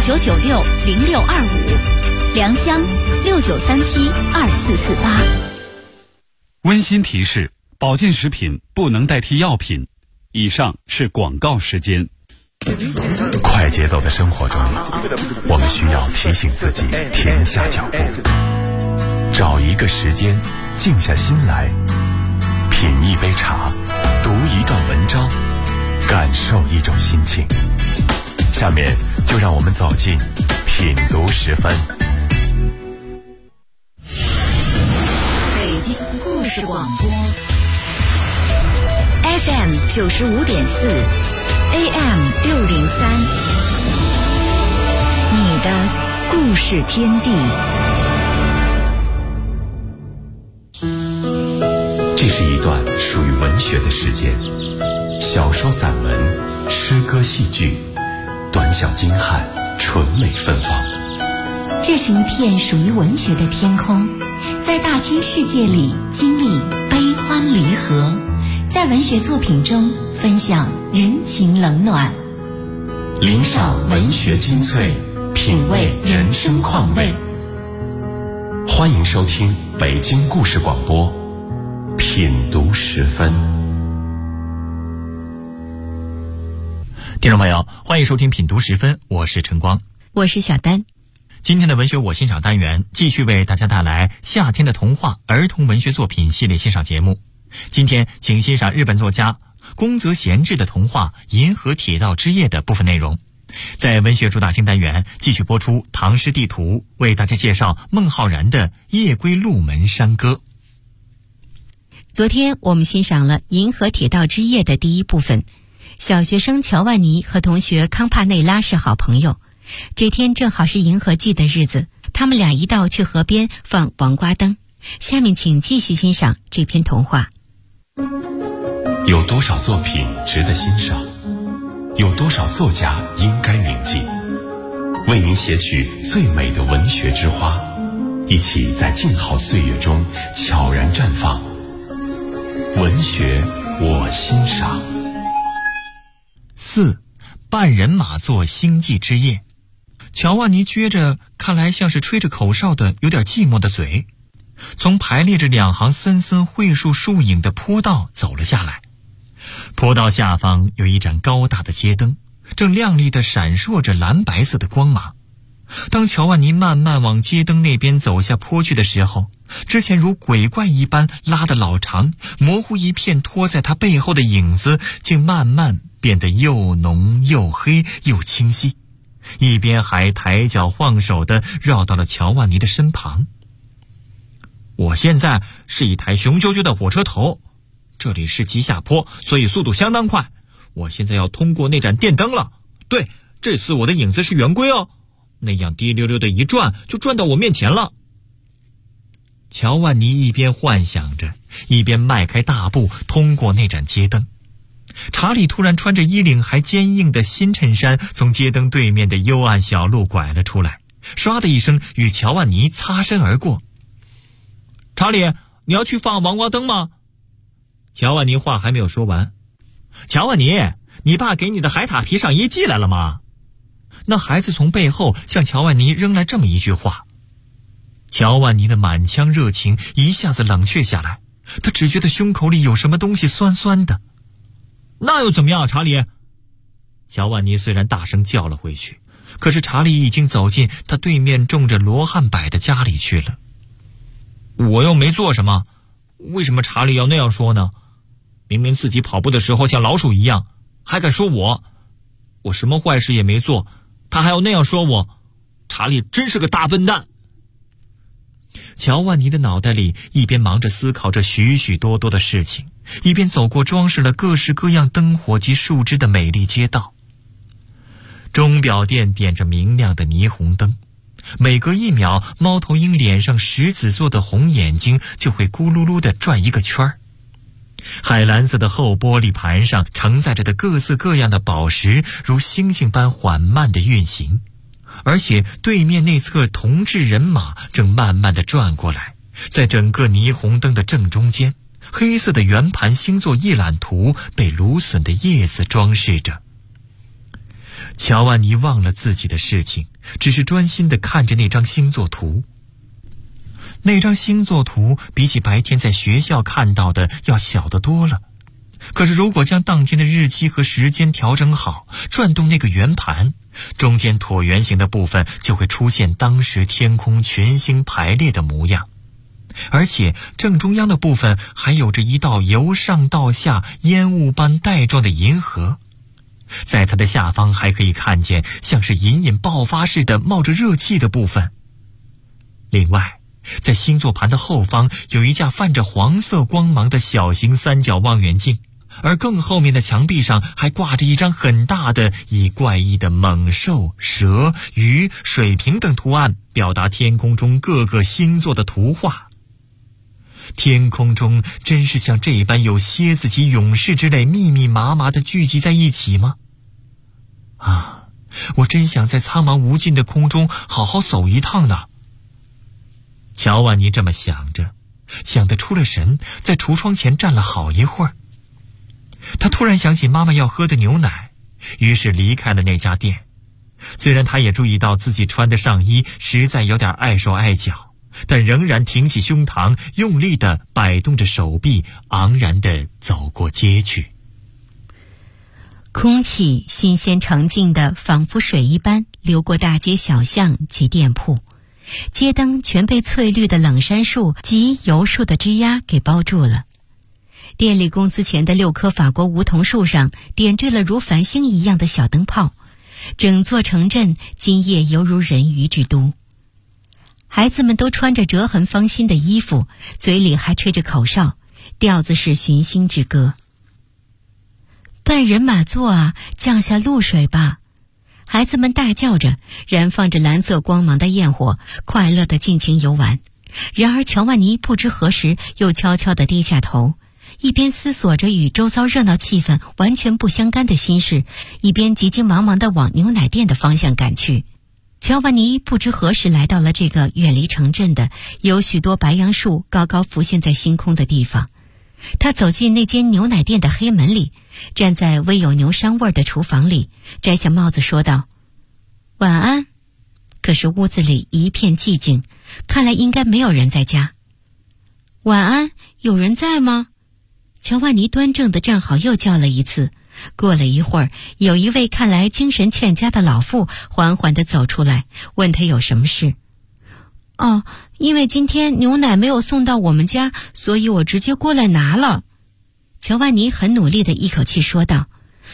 69960625，良乡69372448。 温馨提示：保健食品不能代替药品。以上是广告时间。 快节奏的生活中，我们需要提醒自己停下脚步，找一个时间静下心来，品一杯茶，读一段文章，感受一种心情。下面就让我们走进品读10分。 北京故事广播 FM 95.4，AM 603，你的故事天地。 这是一段属于文学的时间，小说、散文、诗歌、戏剧，短小精悍，纯美芬芳。 这是一片属于文学的天空，在大千世界里经历悲欢离合，在文学作品中分享人情冷暖， 领赏文学精粹，品味人生况味。欢迎收听北京故事广播品读10分。 听众朋友，欢迎收听品读10分，我是陈光， 我是小丹。 今天的文学我欣赏单元继续为大家带来夏天的童话儿童文学作品系列欣赏节目。今天请欣赏日本作家宫泽贤治的童话《银河铁道之夜》的部分内容。在文学主打新单元继续播出唐诗地图，为大家介绍孟浩然的《夜归鹿门山歌》。 昨天我们欣赏了《银河铁道之夜》的第一部分。小学生乔万尼和同学康帕内拉是好朋友，这天正好是银河季的日子，他们俩一道去河边放王瓜灯。下面请继续欣赏这篇童话。 有多少作品值得欣赏？有多少作家应该铭记？为您写取最美的文学之花，一起在静好岁月中悄然绽放。文学我欣赏。 4. 半人马座星际之夜。乔万尼撅着看来像是吹着口哨的有点寂寞的嘴，从排列着2行森森桧树树影的坡道走了下来。坡道下方有一盏高大的街灯，正亮丽地闪烁着蓝白色的光芒。当乔万尼慢慢往街灯那边走下坡去的时候，之前如鬼怪一般拉得老长模糊一片拖在他背后的影子，竟慢慢变得又浓又黑又清晰，一边还抬脚晃手地绕到了乔万尼的身旁。我现在是一台雄赳赳的火车头，这里是急下坡，所以速度相当快。我现在要通过那盏电灯了。对，这次我的影子是圆规哦，那样滴溜溜的一转就转到我面前了。乔万尼一边幻想着，一边迈开大步通过那盏街灯。查理突然穿着衣领还坚硬的新衬衫从街灯对面的幽暗小路拐了出来，唰的一声与乔万尼擦身而过。查理，你要去放王瓜灯吗？乔万尼话还没有说完。乔万尼，你爸给你的海獭皮上衣寄来了吗？那孩子从背后向乔万尼扔来这么一句话。乔万尼的满腔热情一下子冷却下来，他只觉得胸口里有什么东西酸酸的。那又怎么样，查理？乔万尼虽然大声叫了回去，可是查理已经走进他对面种着罗汉柏的家里去了。我又没做什么，为什么查理要那样说呢？明明自己跑步的时候像老鼠一样，还敢说我什么坏事也没做，他还要那样说我。查理真是个大笨蛋。乔万尼的脑袋里一边忙着思考着许许多多的事情，一边走过装饰了各式各样灯火及树枝的美丽街道。钟表店点着明亮的霓虹灯，每隔1秒，猫头鹰脸上石子做的红眼睛就会咕噜噜地转一个圈儿。海蓝色的厚玻璃盘上承载着的各色各样的宝石，如星星般缓慢地运行。而且对面那侧铜制人马正慢慢地转过来，在整个霓虹灯的正中间，黑色的圆盘星座一览图被芦笋的叶子装饰着。 乔万尼忘了自己的事情，只是专心地看着那张星座图。那张星座图比起白天在学校看到的要小得多了，可是如果将当天的日期和时间调整好，转动那个圆盘，中间椭圆形的部分就会出现当时天空群星排列的模样，而且正中央的部分还有着一道由上到下烟雾般带状的银河，在它的下方还可以看见像是隐隐爆发似的冒着热气的部分。另外，在星座盘的后方有一架泛着黄色光芒的小型三角望远镜，而更后面的墙壁上还挂着一张很大的以怪异的猛兽、蛇、鱼、水瓶等图案表达天空中各个星座的图画。天空中真是像这般有蝎子及勇士之类密密麻麻地聚集在一起吗？啊，我真想在苍茫无尽的空中好好走一趟呢。乔万尼这么想着，想得出了神，在橱窗前站了好一会儿。他突然想起妈妈要喝的牛奶，于是离开了那家店。虽然他也注意到自己穿的上衣实在有点碍手碍脚，但仍然挺起胸膛，用力地摆动着手臂，昂然地走过街去。 空气新鲜澄净的仿佛水一般流过大街小巷及店铺，街灯全被翠绿的冷杉树及油树的枝桠给包住了。店里公司前的6棵法国梧桐树上点缀了如繁星一样的小灯泡，整座城镇今夜犹如人鱼之都。孩子们都穿着折痕方心的衣服，嘴里还吹着口哨，调子是寻星之歌。半人马座啊，降下露水吧！孩子们大叫着，燃放着蓝色光芒的焰火，快乐地尽情游玩。然而乔万尼不知何时又悄悄地低下头，一边思索着与周遭热闹气氛完全不相干的心事，一边急急忙忙地往牛奶店的方向赶去。乔万尼不知何时来到了这个远离城镇的有许多白杨树高高浮现在星空的地方。他走进那间牛奶店的黑门里，站在微有牛膻味的厨房里，摘下帽子说道：晚安。可是屋子里一片寂静，看来应该没有人在家。晚安，有人在吗？乔万尼端正地站好又叫了一次。过了一会儿，有一位看来精神欠佳的老妇缓缓地走出来，问他有什么事。哦，因为今天牛奶没有送到我们家，所以我直接过来拿了。乔万尼很努力地一口气说道：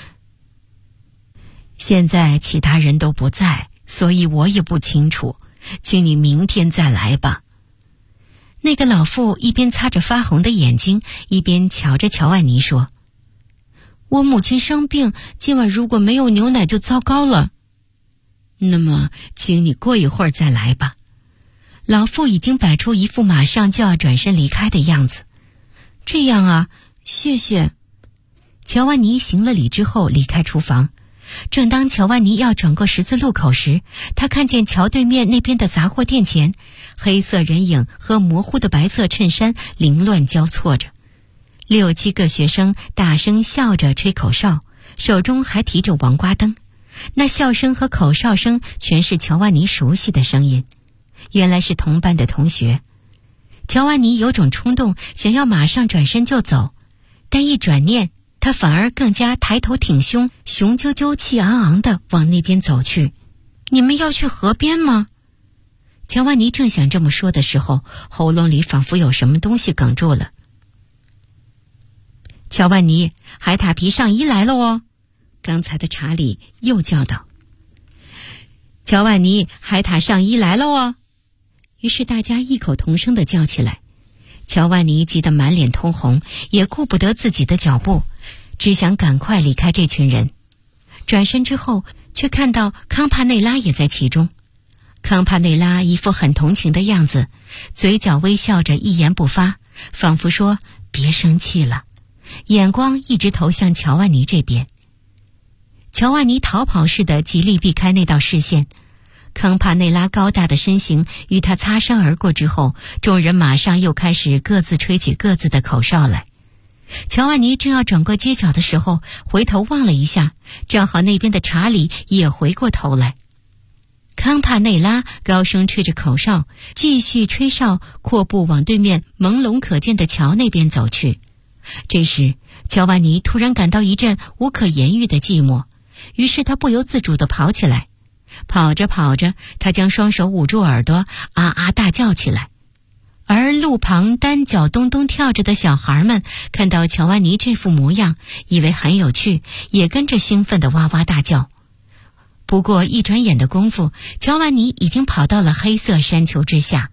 现在其他人都不在，所以我也不清楚，请你明天再来吧。那个老妇一边擦着发红的眼睛，一边瞧着乔万尼说：我母亲生病，今晚如果没有牛奶就糟糕了。那么请你过一会儿再来吧。老妇已经摆出一副马上就要转身离开的样子。这样啊，谢谢。乔万尼行了礼之后离开厨房。正当乔万尼要转过十字路口时，他看见桥对面那边的杂货店前，黑色人影和模糊的白色衬衫凌乱交错着。6、7个学生大声笑着吹口哨，手中还提着王瓜灯。那笑声和口哨声全是乔万尼熟悉的声音，原来是同班的同学。乔万尼有种冲动想要马上转身就走，但一转念，他反而更加抬头挺胸，雄赳赳气昂昂地往那边走去。你们要去河边吗？乔万尼正想这么说的时候，喉咙里仿佛有什么东西哽住了。乔万尼，海獭皮上衣来了哦！刚才的查理又叫道。乔万尼，海獭上衣来了哦！于是大家异口同声地叫起来。乔万尼急得满脸通红，也顾不得自己的脚步，只想赶快离开这群人。转身之后，却看到康帕内拉也在其中。康帕内拉一副很同情的样子，嘴角微笑着，一言不发，仿佛说别生气了，眼光一直投向乔万尼这边。乔万尼逃跑似的极力避开那道视线。康帕内拉高大的身形与他擦身而过之后，众人马上又开始各自吹起各自的口哨来。 乔万尼正要转过街角的时候，回头望了一下，正好那边的查理也回过头来。康帕内拉高声吹着口哨，继续吹哨，阔步往对面朦胧可见的桥那边走去。这时，乔万尼突然感到一阵无可言喻的寂寞，于是他不由自主地跑起来。跑着跑着，他将双手捂住耳朵，啊啊大叫起来。而路旁单脚咚咚跳着的小孩们看到乔万尼这副模样，以为很有趣，也跟着兴奋地哇哇大叫。不过一转眼的功夫，乔万尼已经跑到了黑色山丘之下。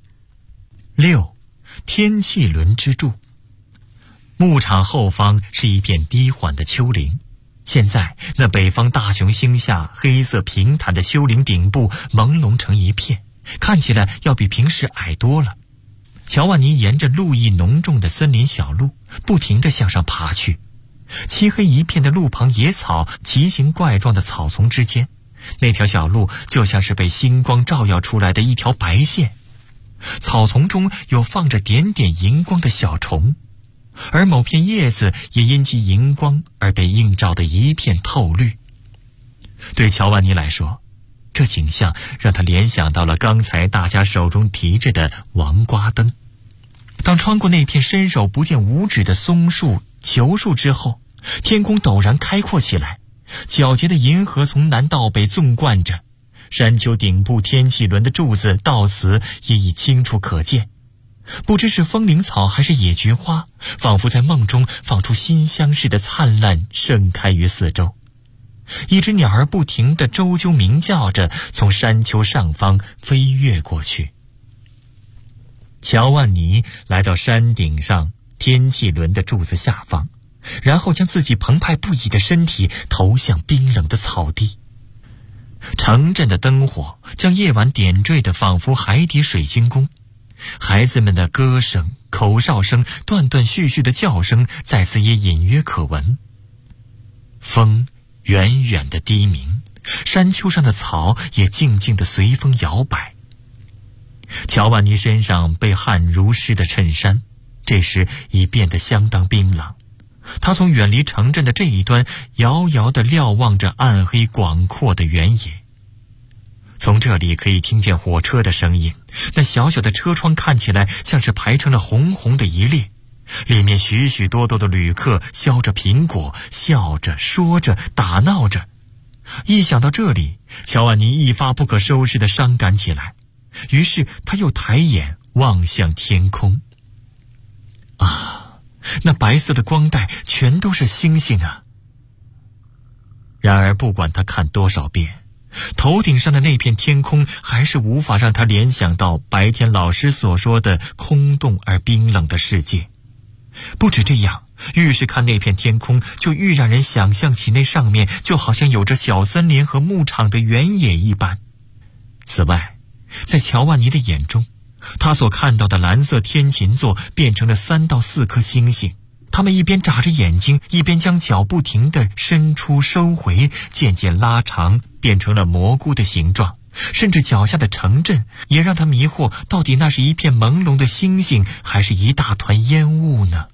6. 天气轮之柱。牧场后方是一片低缓的丘陵，现在那北方大熊星下黑色平坦的丘陵顶部朦胧成一片，看起来要比平时矮多了。乔万尼沿着路意浓重的森林小路不停地向上爬去，漆黑一片的路旁野草奇形怪状的草丛之间，那条小路就像是被星光照耀出来的一条白线，草丛中有放着点点荧光的小虫，而某片叶子也因其荧光而被映照得一片透绿。对乔万尼来说，这景象让他联想到了刚才大家手中提着的王瓜灯。当穿过那片伸手不见五指的松树、球树之后，天空陡然开阔起来，皎洁的银河从南到北纵贯着，山丘顶部天气轮的柱子到此也已清楚可见。不知是风铃草还是野菊花，仿佛在梦中放出馨香似的灿烂盛开于四周。一只鸟儿不停地啾啾鸣叫着，从山丘上方飞跃过去。乔万尼来到山顶上天气轮的柱子下方，然后将自己澎湃不已的身体投向冰冷的草地。城镇的灯火将夜晚点缀得仿佛海底水晶宫，孩子们的歌声、口哨声、断断续续的叫声在此也隐约可闻。风远远的低鸣，山丘上的草也静静地随风摇摆。乔万尼身上被汗如湿的衬衫这时已变得相当冰冷，他从远离城镇的这一端遥遥地瞭望着暗黑广阔的原野。从这里可以听见火车的声音，那小小的车窗看起来像是排成了红红的一列，里面许许多多的旅客削着苹果，笑着说着打闹着。一想到这里，乔万尼一发不可收拾地伤感起来，于是他又抬眼望向天空。啊，那白色的光带全都是星星啊！然而不管他看多少遍，头顶上的那片天空还是无法让他联想到白天老师所说的空洞而冰冷的世界。不止这样，愈是看那片天空，就愈让人想象起那上面就好像有着小森林和牧场的原野一般。此外，在乔万尼的眼中，他所看到的蓝色天琴座变成了3到4颗星星，他们一边眨着眼睛，一边将脚不停地伸出收回，渐渐拉长，变成了蘑菇的形状。甚至脚下的城镇也让他迷惑，到底那是一片朦胧的星星，还是一大团烟雾呢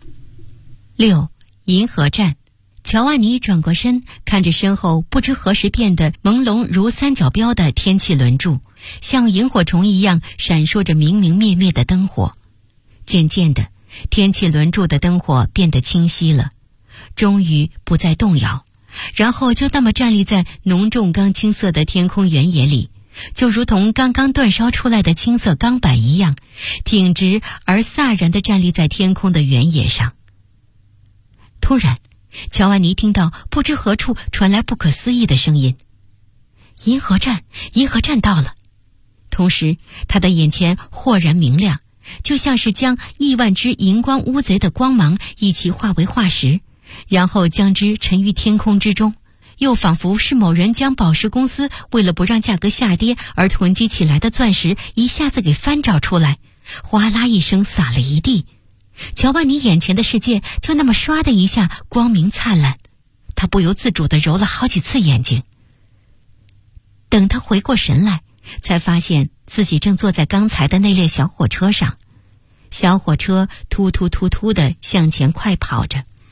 ？6. 银河站。乔万尼转过身，看着身后不知何时变得朦胧如三角标的天气轮柱，像萤火虫一样闪烁着明明灭灭的灯火。渐渐的，天气轮柱的灯火变得清晰了，终于不再动摇，然后就那么站立在浓重钢青色的天空原野里，就如同刚刚煅烧出来的青色钢板一样，挺直而飒然地站立在天空的原野上。突然，乔万尼听到不知何处传来不可思议的声音：银河站，银河站到了！同时，他的眼前豁然明亮，就像是将亿万只荧光乌贼的光芒一起化为化石，然后将之沉于天空之中，又仿佛是某人将宝石公司为了不让价格下跌而囤积起来的钻石一下子给翻找出来，哗啦一声洒了一地。乔万尼眼前的世界就那么唰的一下光明灿烂，他不由自主地揉了好几次眼睛。等他回过神来，才发现自己正坐在刚才的那列小火车上。小火车突突突突地向前快跑着，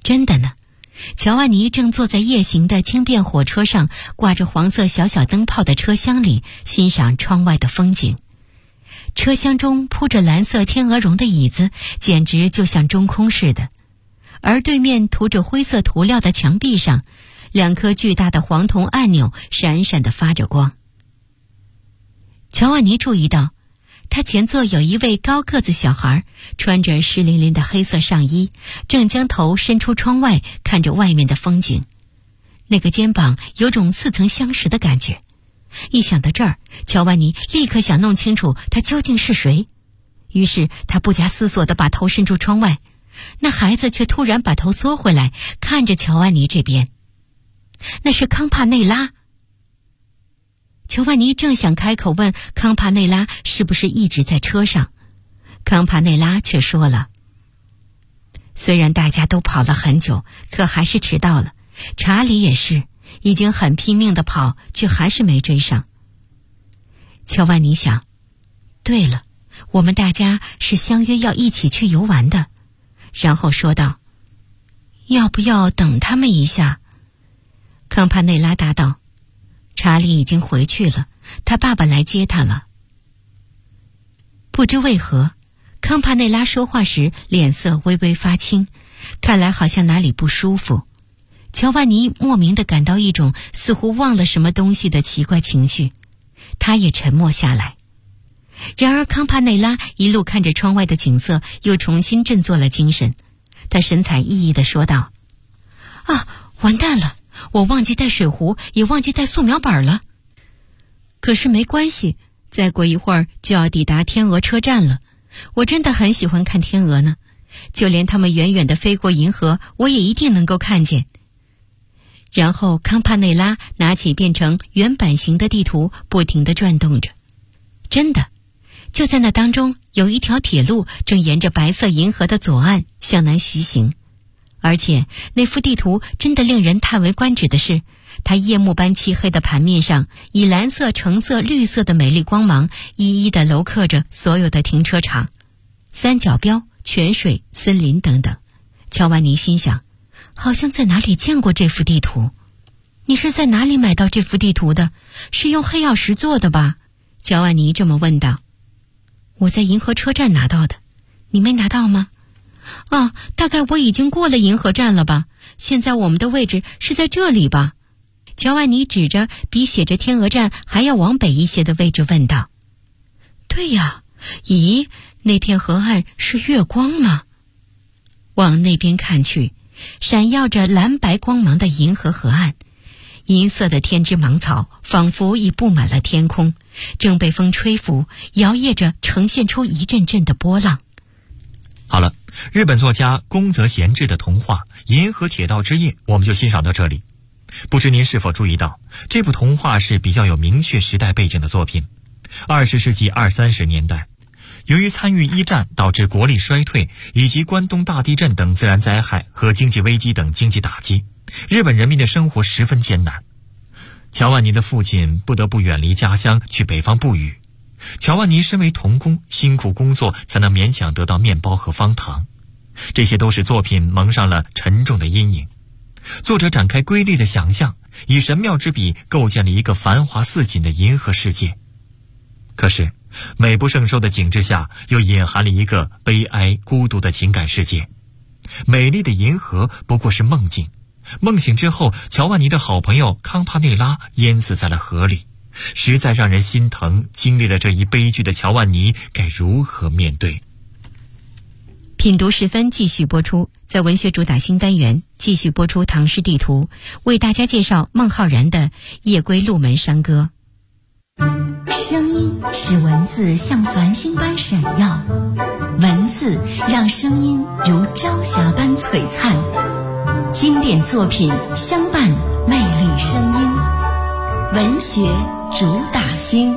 真的呢，乔万尼正坐在夜行的轻便火车上，挂着黄色小小灯泡的车厢里，欣赏窗外的风景。车厢中铺着蓝色天鹅绒的椅子，简直就像中空似的。而对面涂着灰色涂料的墙壁上，2颗巨大的黄铜按钮闪闪地发着光。乔万尼注意到，他前座有一位高个子小孩，穿着湿淋淋的黑色上衣，正将头伸出窗外看着外面的风景。那个肩膀有种似曾相识的感觉。一想到这儿，乔万尼立刻想弄清楚他究竟是谁。于是他不假思索地把头伸出窗外，那孩子却突然把头缩回来，看着乔万尼这边。那是康帕内拉。乔万尼正想开口问康帕内拉是不是一直在车上，康帕内拉却说了：虽然大家都跑了很久，可还是迟到了。查理也是，已经很拼命地跑，却还是没追上。乔万尼想，对了，我们大家是相约要一起去游玩的。然后说道：要不要等他们一下？康帕内拉答道：查理已经回去了，他爸爸来接他了。不知为何，康帕内拉说话时脸色微微发青，看来好像哪里不舒服。乔万尼莫名地感到一种似乎忘了什么东西的奇怪情绪，他也沉默下来。然而康帕内拉一路看着窗外的景色，又重新振作了精神。他神采奕奕地说道：完蛋了，我忘记带水壶，也忘记带素描板了。可是没关系，再过一会儿就要抵达天鹅车站了。我真的很喜欢看天鹅呢，就连它们远远地飞过银河，我也一定能够看见。然后康帕内拉拿起变成圆板形的地图，不停地转动着。真的，就在那当中，有一条铁路正沿着白色银河的左岸向南徐行。而且那幅地图真的令人叹为观止的是，它夜幕般漆黑的盘面上，以蓝色、橙色、绿色的美丽光芒一一地镂刻着所有的停车场、三角标、泉水、森林等等。乔万尼心想，好像在哪里见过这幅地图。你是在哪里买到这幅地图的？是用黑曜石做的吧？乔万尼这么问道。我在银河车站拿到的。你没拿到吗？大概我已经过了银河站了吧，现在我们的位置是在这里吧？乔万尼指着比写着天鹅站还要往北一些的位置问道。对呀，咦，那片河岸是月光吗？往那边看去，闪耀着蓝白光芒的银河河岸，银色的天之芒草仿佛已布满了天空，正被风吹拂，摇曳着呈现出一阵阵的波浪。 好了，日本作家宫泽贤治的童话《银河铁道之夜》我们就欣赏到这里。不知您是否注意到，这部童话是比较有明确时代背景的作品。20世纪20-30年代，由于参与一战导致国力衰退，以及关东大地震等自然灾害和经济危机等经济打击，日本人民的生活十分艰难。乔万尼的父亲不得不远离家乡去北方捕鱼，乔万尼身为童工，辛苦工作才能勉强得到面包和方糖，这些都使作品蒙上了沉重的阴影。作者展开瑰丽的想象，以神妙之笔构建了一个繁华似锦的银河世界。可是美不胜收的景致下，又隐含了一个悲哀孤独的情感世界。美丽的银河不过是梦境，梦醒之后，乔万尼的好朋友康帕内拉淹死在了河里，实在让人心疼。经历了这一悲剧的乔万尼该如何面对？ 品读时分继续播出，在文学主打新单元继续播出唐诗地图，为大家介绍孟浩然的《夜归鹿门山歌》。 声音使文字像繁星般闪耀，文字让声音如朝霞般璀璨，经典作品相伴魅力声音，文学主打星。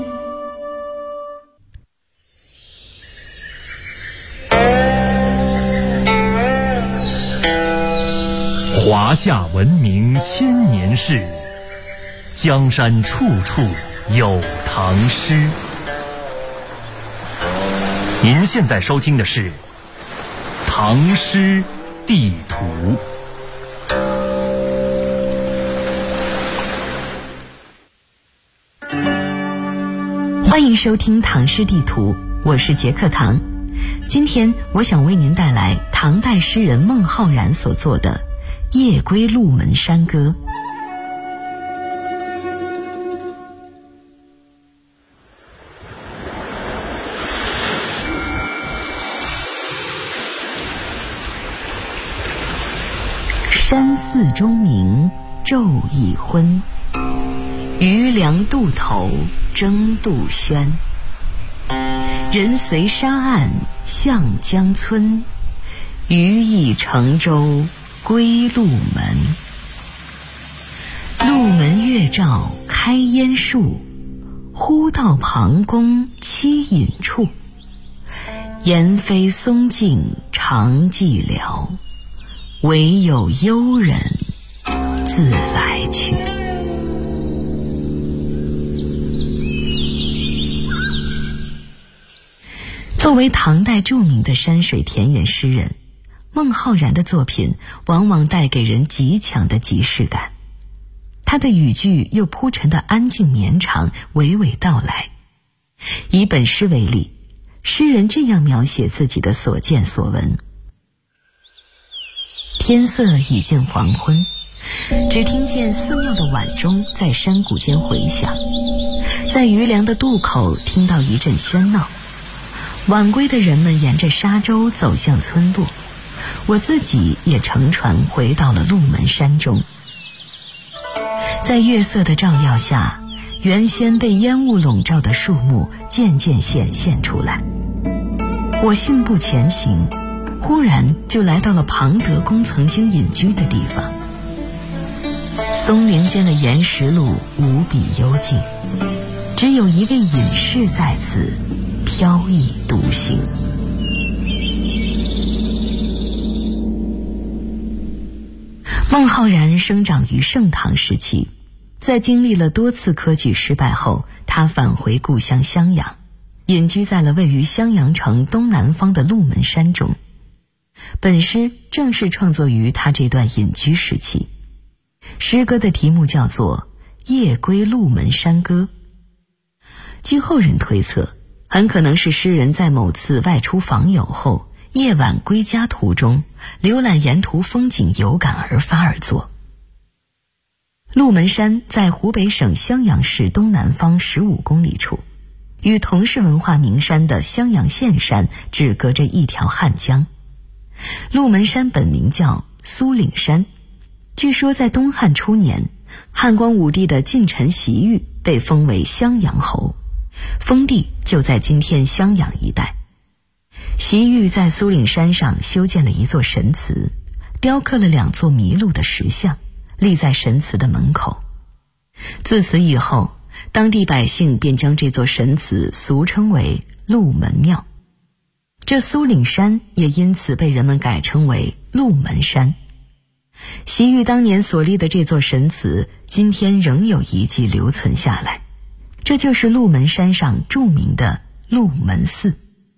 华夏文明千年事，江山处处有唐诗。您现在收听的是《唐诗地图》。 欢迎收听唐诗地图，我是杰克唐。今天我想为您带来唐代诗人孟浩然所作的《夜归鹿门山歌》。山寺钟鸣昼已昏，渔梁渡头争渡轩。人随沙岸向江村，鱼已乘舟归鹿门。鹿门月照开烟树，忽到庞公栖隐处。言非松径长寂寥，唯有幽人自来去。作为唐代著名的山水田园诗人，孟浩然的作品往往带给人极强的即视感。他的语句又铺陈的安静绵长，娓娓道来。以本诗为例，诗人这样描写自己的所见所闻：天色已近黄昏，只听见寺庙的晚钟在山谷间回响，在渔梁的渡口听到一阵喧闹。晚归的人们沿着沙洲走向村落，我自己也乘船回到了鹿门山中。在月色的照耀下，原先被烟雾笼罩的树木渐渐显现出来。我信步前行，忽然就来到了庞德公曾经隐居的地方。松林间的岩石路无比幽静，只有一位隐士在此飘逸独行。孟浩然生长于盛唐时期，在经历了多次科举失败后，他返回故乡襄阳，隐居在了位于襄阳城东南方的鹿门山中。本诗正是创作于他这段隐居时期。诗歌的题目叫做《夜归鹿门山歌》。据后人推测，很可能是诗人在某次外出访友后，夜晚归家途中，浏览沿途风景有感而发而作。鹿门山在湖北省襄阳市东南方15公里处，与同是文化名山的襄阳县山只隔着一条汉江。鹿门山本名叫苏岭山，据说在东汉初年，汉光武帝的近臣习玉被封为襄阳侯，封地就在今天襄阳一带。习玉在苏岭山上修建了一座神祠，雕刻了2座麋鹿的石像，立在神祠的门口。自此以后，当地百姓便将这座神祠俗称为鹿门庙，这苏岭山也因此被人们改称为鹿门山。习玉当年所立的这座神祠，今天仍有遗迹留存下来，这就是鹿门山上著名的鹿门寺。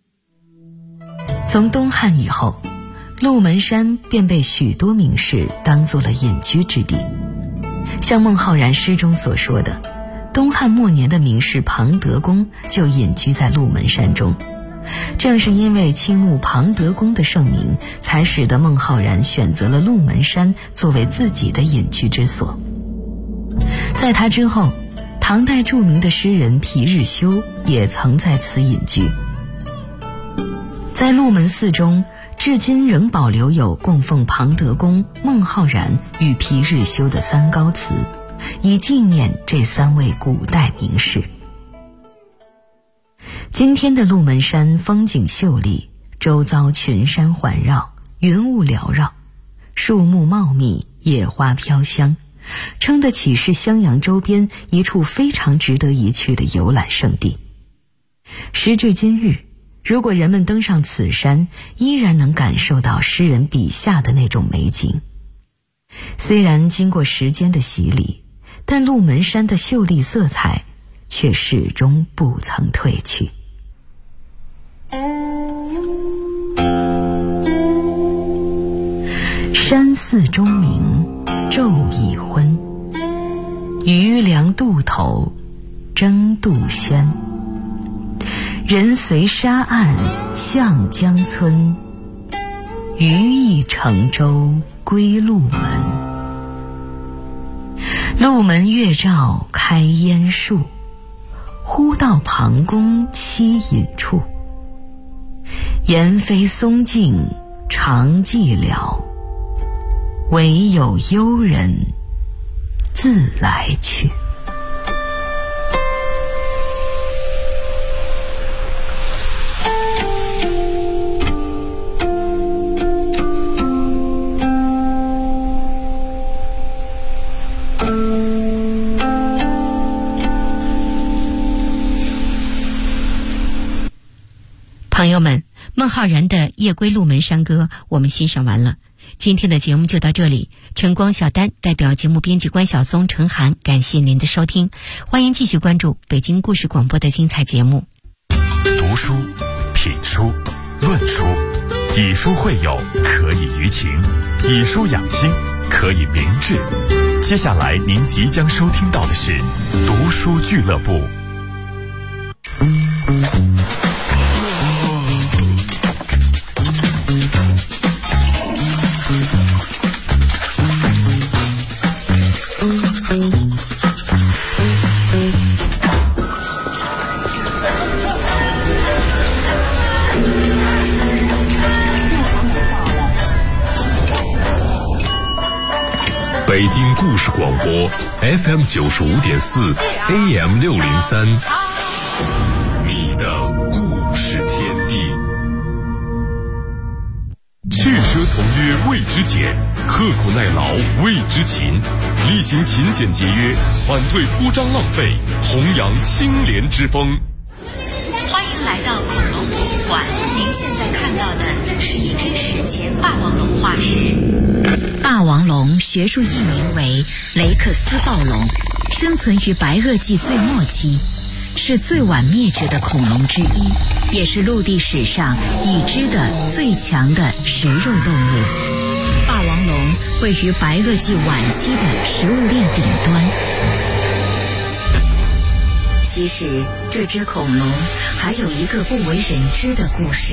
从东汉以后，鹿门山便被许多名士当作了隐居之地。像孟浩然诗中所说的，东汉末年的名士庞德公就隐居在鹿门山中。正是因为倾慕庞德公的盛名，才使得孟浩然选择了鹿门山作为自己的隐居之所。在他之后，唐代著名的诗人皮日休也曾在此隐居。在鹿门寺中，至今仍保留有供奉庞德公、孟浩然与皮日休的3高祠，以纪念这3位古代名士。今天的鹿门山风景秀丽，周遭群山环绕，云雾缭绕，树木茂密，野花飘香，称得起是襄阳周边一处非常值得一去的游览胜地。时至今日，如果人们登上此山，依然能感受到诗人笔下的那种美景。虽然经过时间的洗礼，但鹿门山的秀丽色彩却始终不曾褪去。山寺钟鸣昼已昏，渔梁渡头争渡轩。 人随沙岸向江村，余亦乘舟归路门。路门月照开烟树，忽到庞公栖隐处。言非松径长寂寥，唯有幽人自来去。 朋友们，孟浩然的《夜归鹿门山歌》我们欣赏完了，今天的节目就到这里。晨光小丹代表节目编辑关晓松、陈涵，感谢您的收听，欢迎继续关注北京故事广播的精彩节目。 读书、品书、论书，以书会友，可以娱情；以书养心，可以明志。接下来您即将收听到的是读书俱乐部。 北京故事广播 FM 95.4 AM 603，你的故事天地。去奢从约谓之俭，刻苦耐劳谓之勤，厉行勤俭节约，反对铺张浪费，弘扬清廉之风。 欢迎来到恐龙博物馆，您现在看到的是一只史前霸王龙化石。霸王龙学术译名为雷克斯暴龙，生存于白垩纪最末期，是最晚灭绝的恐龙之一，也是陆地史上已知的最强的食肉动物。霸王龙位于白垩纪晚期的食物链顶端。其实这只恐龙还有一个不为人知的故事。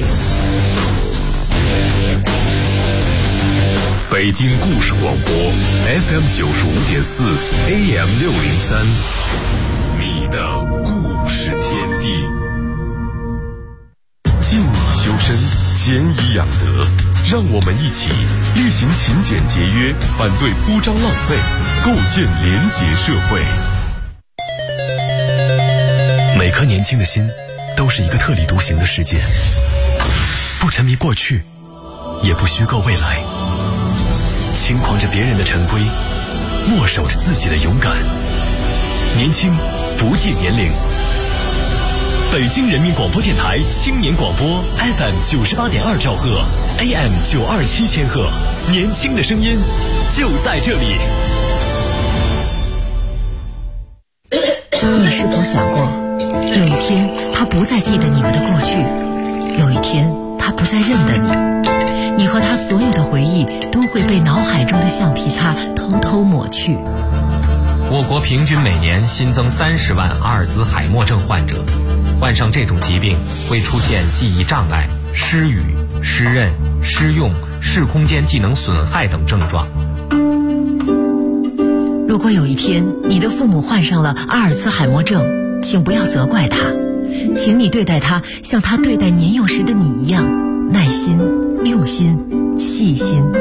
北京故事广播 FM 95.4 AM 603，你的故事天地。静以修身，俭以养德，让我们一起厉行勤俭节约，反对铺张浪费，构建廉洁社会。 每颗年轻的心都是一个特立独行的世界，不沉迷过去，也不虚构未来，轻狂着别人的陈规，默守着自己的勇敢。年轻不计年龄。北京人民广播电台青年广播 FM 98.2兆赫 AM 927千赫，年轻的声音就在这里。 你是否想过，有一天他不再记得你们的过去，有一天他不再认得你，你和他所有的回忆都会被脑海中的橡皮擦偷偷抹去。 我国平均每年新增30万阿尔兹海默症患者，患上这种疾病会出现记忆障碍、失语、失认、失用、视空间技能损害等症状。 如果有一天你的父母患上了阿尔兹海默症，请不要责怪他，请你对待他像他对待年幼时的你一样，耐心、用心、细心。